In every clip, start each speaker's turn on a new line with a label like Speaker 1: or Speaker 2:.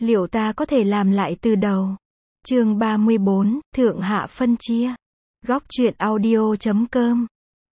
Speaker 1: Liệu ta có thể làm lại từ đầu? Chương 34, Thượng hạ phân chia. Góc truyện audio.com.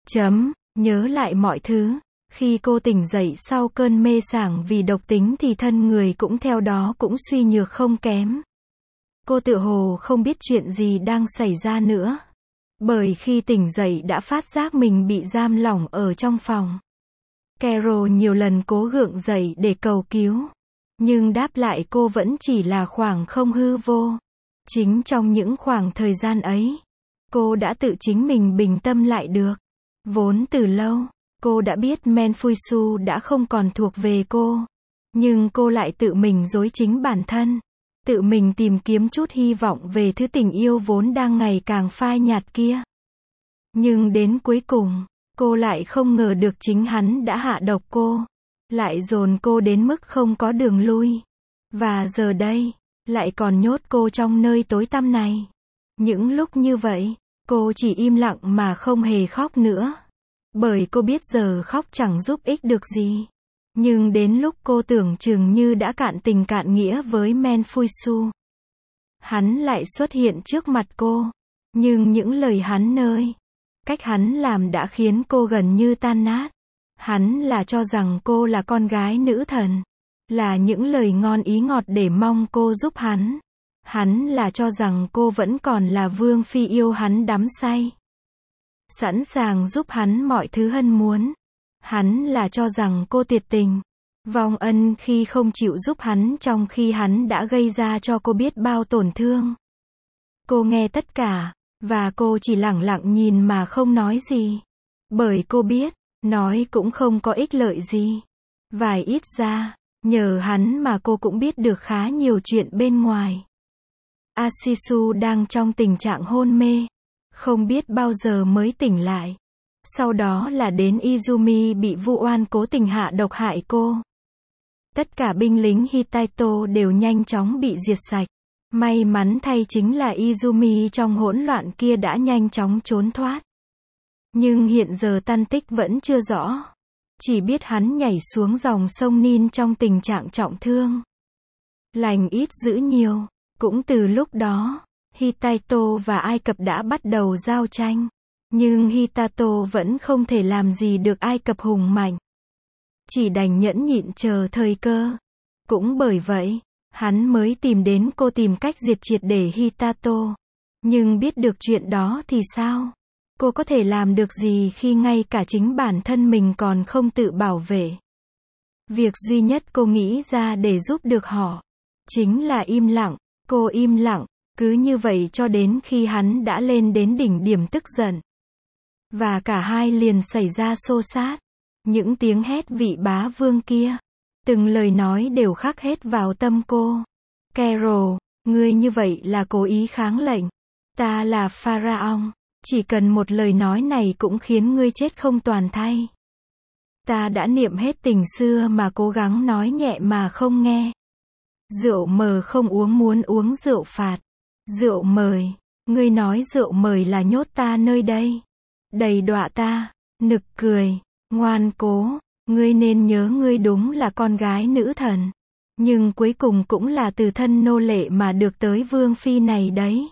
Speaker 1: Nhớ lại mọi thứ. Khi cô tỉnh dậy sau cơn mê sảng vì độc tính thì thân người cũng theo đó cũng suy nhược không kém. Cô tựa hồ không biết chuyện gì đang xảy ra nữa. Bởi khi tỉnh dậy đã phát giác mình bị giam lỏng ở trong phòng. Carol nhiều lần cố gượng dậy để cầu cứu. Nhưng đáp lại cô vẫn chỉ là khoảng không hư vô. Chính trong những khoảng thời gian ấy, cô đã tự chính mình bình tâm lại được. Vốn từ lâu, cô đã biết Menfuisu đã không còn thuộc về cô. Nhưng cô lại tự mình dối chính bản thân. Tự mình tìm kiếm chút hy vọng về thứ tình yêu vốn đang ngày càng phai nhạt kia. Nhưng đến cuối cùng, cô lại không ngờ được chính hắn đã hạ độc cô. Lại dồn cô đến mức không có đường lui. Và giờ đây, lại còn nhốt cô trong nơi tối tăm này. Những lúc như vậy, cô chỉ im lặng mà không hề khóc nữa. Bởi cô biết giờ khóc chẳng giúp ích được gì. Nhưng đến lúc cô tưởng chừng như đã cạn tình cạn nghĩa với Menfuisu, hắn lại xuất hiện trước mặt cô. Nhưng những lời hắn nơi, cách hắn làm đã khiến cô gần như tan nát. Hắn là cho rằng cô là con gái nữ thần. Là những lời ngon ý ngọt để mong cô giúp hắn. Hắn là cho rằng cô vẫn còn là vương phi yêu hắn đắm say. Sẵn sàng giúp hắn mọi thứ hân muốn. Hắn là cho rằng cô tuyệt tình, vong ân khi không chịu giúp hắn trong khi hắn đã gây ra cho cô biết bao tổn thương. Cô nghe tất cả, và cô chỉ lẳng lặng nhìn mà không nói gì. Bởi cô biết, nói cũng không có ích lợi gì. Và ít ra, nhờ hắn mà cô cũng biết được khá nhiều chuyện bên ngoài. Asisu đang trong tình trạng hôn mê, không biết bao giờ mới tỉnh lại. Sau đó là đến Izumi bị vu oan cố tình hạ độc hại cô. Tất cả binh lính Hitaito đều nhanh chóng bị diệt sạch. May mắn thay chính là Izumi trong hỗn loạn kia đã nhanh chóng trốn thoát. Nhưng hiện giờ tan tích vẫn chưa rõ. Chỉ biết hắn nhảy xuống dòng sông Nin trong tình trạng trọng thương. Lành ít dữ nhiều. Cũng từ lúc đó, Hitaito và Ai Cập đã bắt đầu giao tranh. Nhưng Hitaito vẫn không thể làm gì được Ai Cập hùng mạnh. Chỉ đành nhẫn nhịn chờ thời cơ. Cũng bởi vậy, hắn mới tìm đến cô tìm cách diệt triệt để Hitaito. Nhưng biết được chuyện đó thì sao? Cô có thể làm được gì khi ngay cả chính bản thân mình còn không tự bảo vệ? Việc duy nhất cô nghĩ ra để giúp được họ, chính là im lặng. Cô im lặng, cứ như vậy cho đến khi hắn đã lên đến đỉnh điểm tức giận. Và cả hai liền xảy ra xô xát. Những tiếng hét vị bá vương kia. Từng lời nói đều khắc hết vào tâm cô. Carol, ngươi như vậy là cố ý kháng lệnh. Ta là Pharaoh. Chỉ cần một lời nói này cũng khiến ngươi chết không toàn thây. Ta đã niệm hết tình xưa mà cố gắng nói nhẹ mà không nghe. Rượu mời không uống muốn uống rượu phạt. Rượu mời, ngươi nói rượu mời là nhốt ta nơi đây. Đầy đọa ta, nực cười, ngoan cố, ngươi nên nhớ ngươi đúng là con gái nữ thần. Nhưng cuối cùng cũng là từ thân nô lệ mà được tới vương phi này đấy.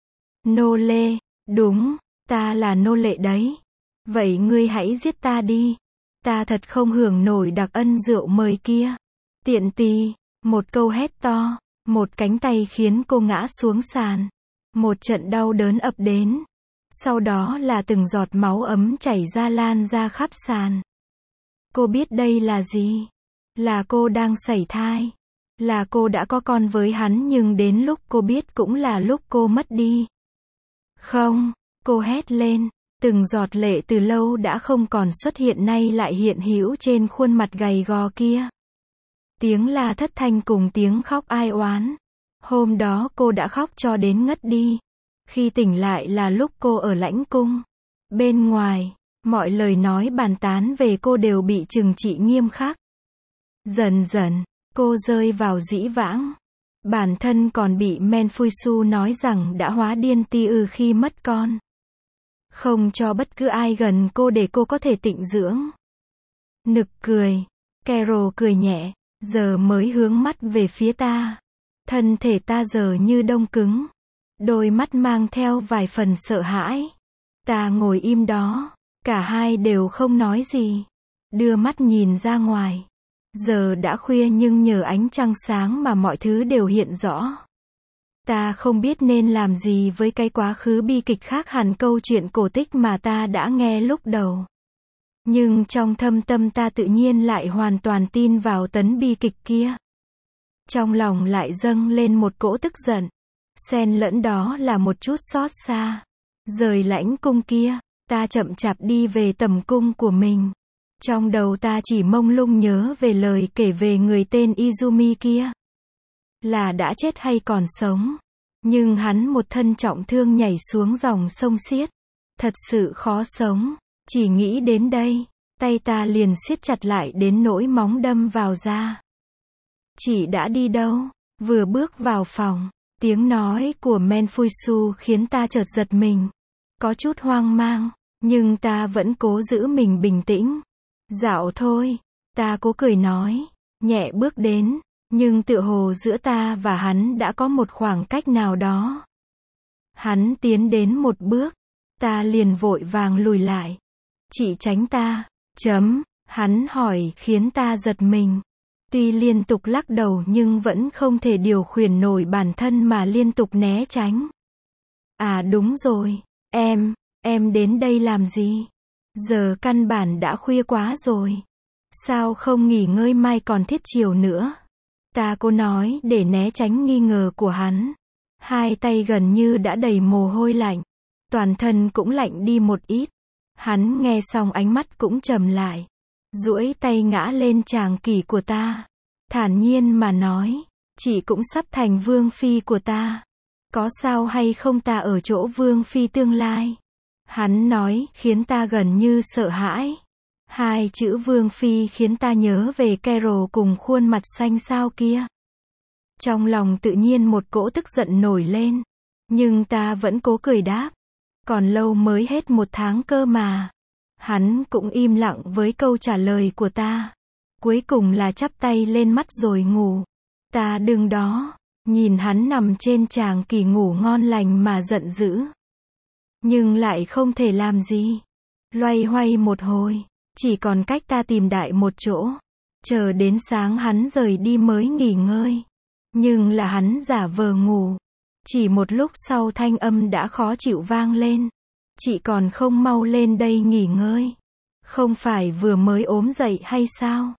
Speaker 1: Nô lệ, đúng, ta là nô lệ đấy. Vậy ngươi hãy giết ta đi. Ta thật không hưởng nổi đặc ân rượu mời kia. Tiện tì, một câu hét to, một cánh tay khiến cô ngã xuống sàn. Một trận đau đớn ập đến. Sau đó là từng giọt máu ấm chảy ra lan ra khắp sàn. Cô biết đây là gì? Là cô đang sảy thai. Là cô đã có con với hắn nhưng đến lúc cô biết cũng là lúc cô mất đi. Không, cô hét lên. Từng giọt lệ từ lâu đã không còn xuất hiện nay lại hiện hữu trên khuôn mặt gầy gò kia. Tiếng la thất thanh cùng tiếng khóc ai oán. Hôm đó cô đã khóc cho đến ngất đi. Khi tỉnh lại là lúc cô ở lãnh cung. Bên ngoài, mọi lời nói bàn tán về cô đều bị trừng trị nghiêm khắc. Dần dần, cô rơi vào dĩ vãng. Bản thân còn bị Menfuisu nói rằng đã hóa điên khi mất con. Không cho bất cứ ai gần cô để cô có thể tịnh dưỡng. Nực cười. Carol cười nhẹ, giờ mới hướng mắt về phía ta. Thân thể ta giờ như đông cứng. Đôi mắt mang theo vài phần sợ hãi. Ta ngồi im đó. Cả hai đều không nói gì. Đưa mắt nhìn ra ngoài. Giờ đã khuya nhưng nhờ ánh trăng sáng mà mọi thứ đều hiện rõ. Ta không biết nên làm gì với cái quá khứ bi kịch khác hẳn câu chuyện cổ tích mà ta đã nghe lúc đầu. Nhưng trong thâm tâm ta tự nhiên lại hoàn toàn tin vào tấn bi kịch kia. Trong lòng lại dâng lên một cỗ tức giận. Xen lẫn đó là một chút xót xa. Rời lãnh cung kia, ta chậm chạp đi về tầm cung của mình. Trong đầu ta chỉ mông lung nhớ về lời kể về người tên Izumi kia. Là đã chết hay còn sống. Nhưng hắn một thân trọng thương nhảy xuống dòng sông xiết. Thật sự khó sống. Chỉ nghĩ đến đây, tay ta liền siết chặt lại đến nỗi móng đâm vào da. Chị đã đi đâu? Vừa bước vào phòng, tiếng nói của Menfuisu khiến ta chợt giật mình. Có chút hoang mang, nhưng ta vẫn cố giữ mình bình tĩnh. Dạo thôi, ta cố cười nói, nhẹ bước đến, nhưng tựa hồ giữa ta và hắn đã có một khoảng cách nào đó. Hắn tiến đến một bước, ta liền vội vàng lùi lại. Chị tránh ta, hắn hỏi khiến ta giật mình. Tuy liên tục lắc đầu nhưng vẫn không thể điều khiển nổi bản thân mà liên tục né tránh. À đúng rồi, em đến đây làm gì? Giờ căn bản đã khuya quá rồi. Sao không nghỉ ngơi mai còn thiết chiều nữa? Ta cố nói để né tránh nghi ngờ của hắn. Hai tay gần như đã đầy mồ hôi lạnh. Toàn thân cũng lạnh đi một ít. Hắn nghe xong ánh mắt cũng trầm lại. Duỗi tay ngã lên tràng kỷ của ta. Thản nhiên mà nói, chị cũng sắp thành vương phi của ta. Có sao hay không ta ở chỗ vương phi tương lai? Hắn nói, khiến ta gần như sợ hãi. Hai chữ vương phi khiến ta nhớ về Carol cùng khuôn mặt xanh xao kia. Trong lòng tự nhiên một cỗ tức giận nổi lên. Nhưng ta vẫn cố cười đáp. Còn lâu mới hết 1 tháng cơ mà. Hắn cũng im lặng với câu trả lời của ta. Cuối cùng là chắp tay lên mắt rồi ngủ. Ta đứng đó, nhìn hắn nằm trên tràng kỷ ngủ ngon lành mà giận dữ. Nhưng lại không thể làm gì. Loay hoay một hồi, chỉ còn cách ta tìm đại một chỗ. Chờ đến sáng hắn rời đi mới nghỉ ngơi. Nhưng là hắn giả vờ ngủ. Chỉ một lúc sau thanh âm đã khó chịu vang lên. Chị còn không mau lên đây nghỉ ngơi. Không phải vừa mới ốm dậy hay sao?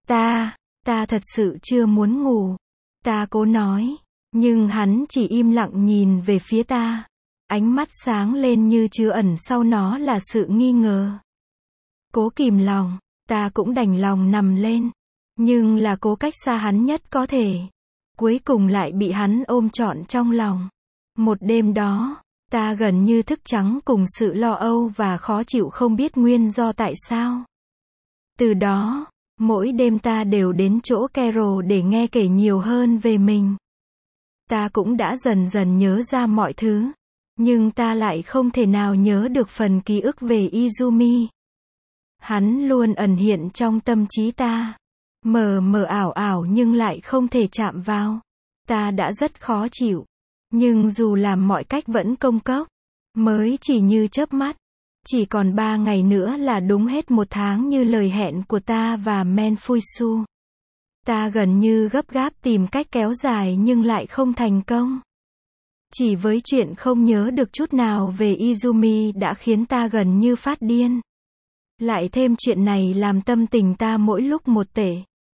Speaker 1: Ta thật sự chưa muốn ngủ. Ta cố nói. Nhưng hắn chỉ im lặng nhìn về phía ta. Ánh mắt sáng lên như chứa ẩn sau nó là sự nghi ngờ. Cố kìm lòng, ta cũng đành lòng nằm lên. Nhưng là cố cách xa hắn nhất có thể. Cuối cùng lại bị hắn ôm trọn trong lòng. Một đêm đó, ta gần như thức trắng cùng sự lo âu và khó chịu không biết nguyên do tại sao. Từ đó, mỗi đêm ta đều đến chỗ Carol để nghe kể nhiều hơn về mình. Ta cũng đã dần dần nhớ ra mọi thứ. Nhưng ta lại không thể nào nhớ được phần ký ức về Izumi. Hắn luôn ẩn hiện trong tâm trí ta. Mờ mờ ảo ảo nhưng lại không thể chạm vào. Ta đã rất khó chịu. Nhưng dù làm mọi cách vẫn công cốc. Mới chỉ như chớp mắt. Chỉ còn 3 ngày nữa là đúng hết 1 tháng như lời hẹn của ta và Menfuisu. Ta gần như gấp gáp tìm cách kéo dài nhưng lại không thành công. Chỉ với chuyện không nhớ được chút nào về Izumi đã khiến ta gần như phát điên. Lại thêm chuyện này làm tâm tình ta mỗi lúc một tệ.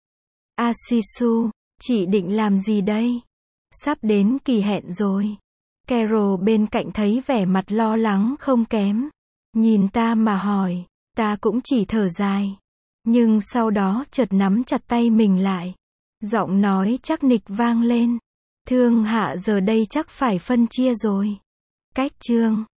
Speaker 1: Ashisu, chị định làm gì đây? Sắp đến kỳ hẹn rồi. Carol bên cạnh thấy vẻ mặt lo lắng không kém. Nhìn ta mà hỏi, ta cũng chỉ thở dài. Nhưng sau đó chợt nắm chặt tay mình lại. Giọng nói chắc nịch vang lên. Thương Hạ giờ đây chắc phải phân chia rồi. Cách chương